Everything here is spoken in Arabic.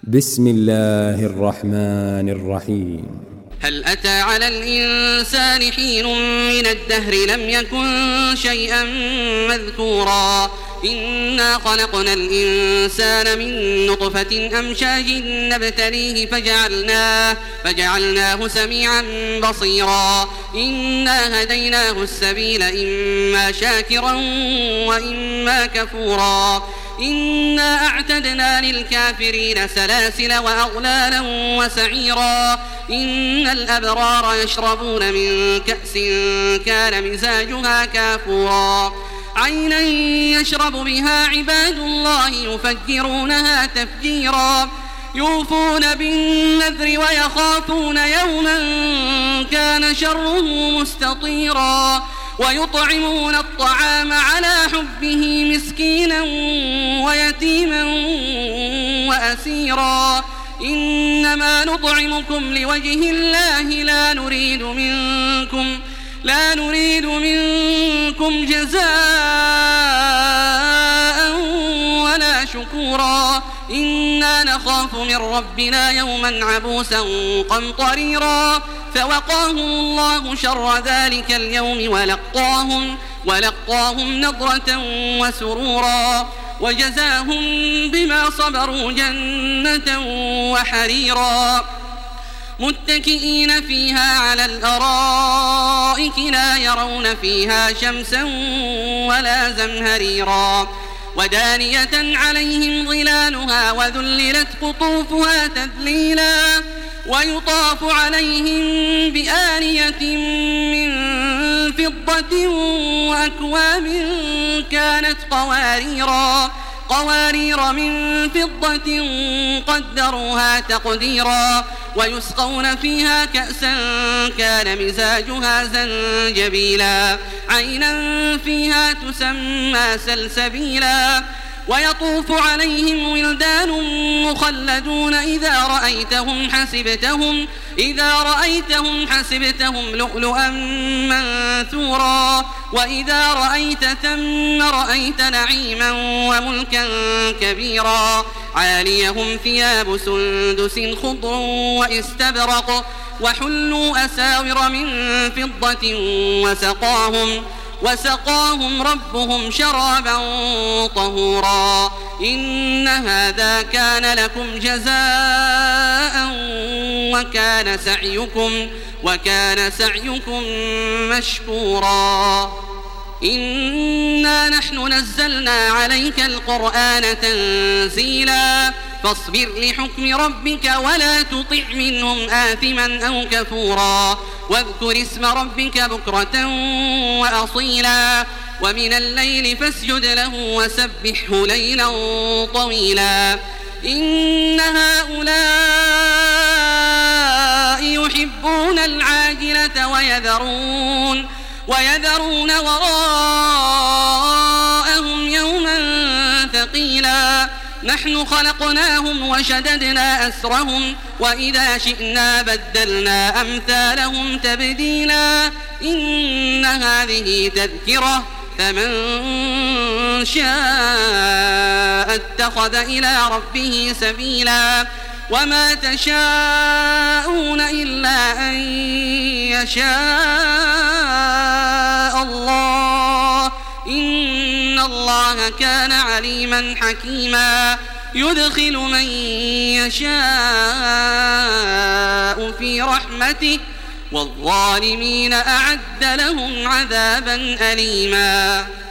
بسم الله الرحمن الرحيم. هل أتى على الإنسان حين من الدهر لم يكن شيئا مذكورا إنا خلقنا الإنسان من نطفة أمشاج نبتليه فجعلناه سميعا بصيرا إنا هديناه السبيل إما شاكرا وإما كفورا إنا أعتدنا للكافرين سلاسل وأغلالا وسعيرا إن الأبرار يشربون من كأس كان مزاجها كافورا عينا يشرب بها عباد الله يفجرونها تفجيرا يوفون بالنذر ويخافون يوما كان شره مستطيرا ويطعمون الطعام على حبه مسكينا ويتيما وأسيرا إنما نطعمكم لوجه الله لا نريد منكم جزاء ولا شكورا إنا نخاف من ربنا يوما عبوسا قمطريرا فوقاهم الله شر ذلك اليوم ولقاهم نضرة وسرورا وجزاهم بما صبروا جنة وحريرا متكئين فيها على الأرائك لا يرون فيها شمسا ولا زمهريرا ودانية عليهم ظلالها وذللت قطوفها تذليلا ويطاف عليهم بآنية من فضة وأكواب كانت قوارير من فضة قدروها تقديرا ويسقون فيها كأسا كان مزاجها زنجبيلا عينا فيها تسمى سلسبيلا ويطوف عليهم ولدان مخلدون إذا رأيتهم حسبتهم لؤلؤا منثورا وإذا رأيت ثم رأيت نعيما وملكا كبيرا عاليهم ثياب سندس خضر واستبرق وحلوا أساور من فضة وسقاهم ربهم شرابا طهورا إن هذا كان لكم جزاء وكان سعيكم مشكورا إنا نحن نزلنا عليك القرآن تنزيلا فاصبر لحكم ربك ولا تطع منهم آثما أو كفورا واذكر اسم ربك بكرة وأصيلا ومن الليل فاسجد له وسبحه ليلا طويلا إن هؤلاء يحبون العاجلة ويذرون وراءهم يوما ثقيلا نحن خلقناهم وشددنا أسرهم وإذا شئنا بدلنا أمثالهم تبديلا إن هذه تذكرة فمن شاء اتخذ إلى ربه سبيلا وما تشاءون إلا أن يشاء الله إن الله كان عليما حكيما يدخل من يشاء في رحمته والظالمين أعد لهم عذابا أليما.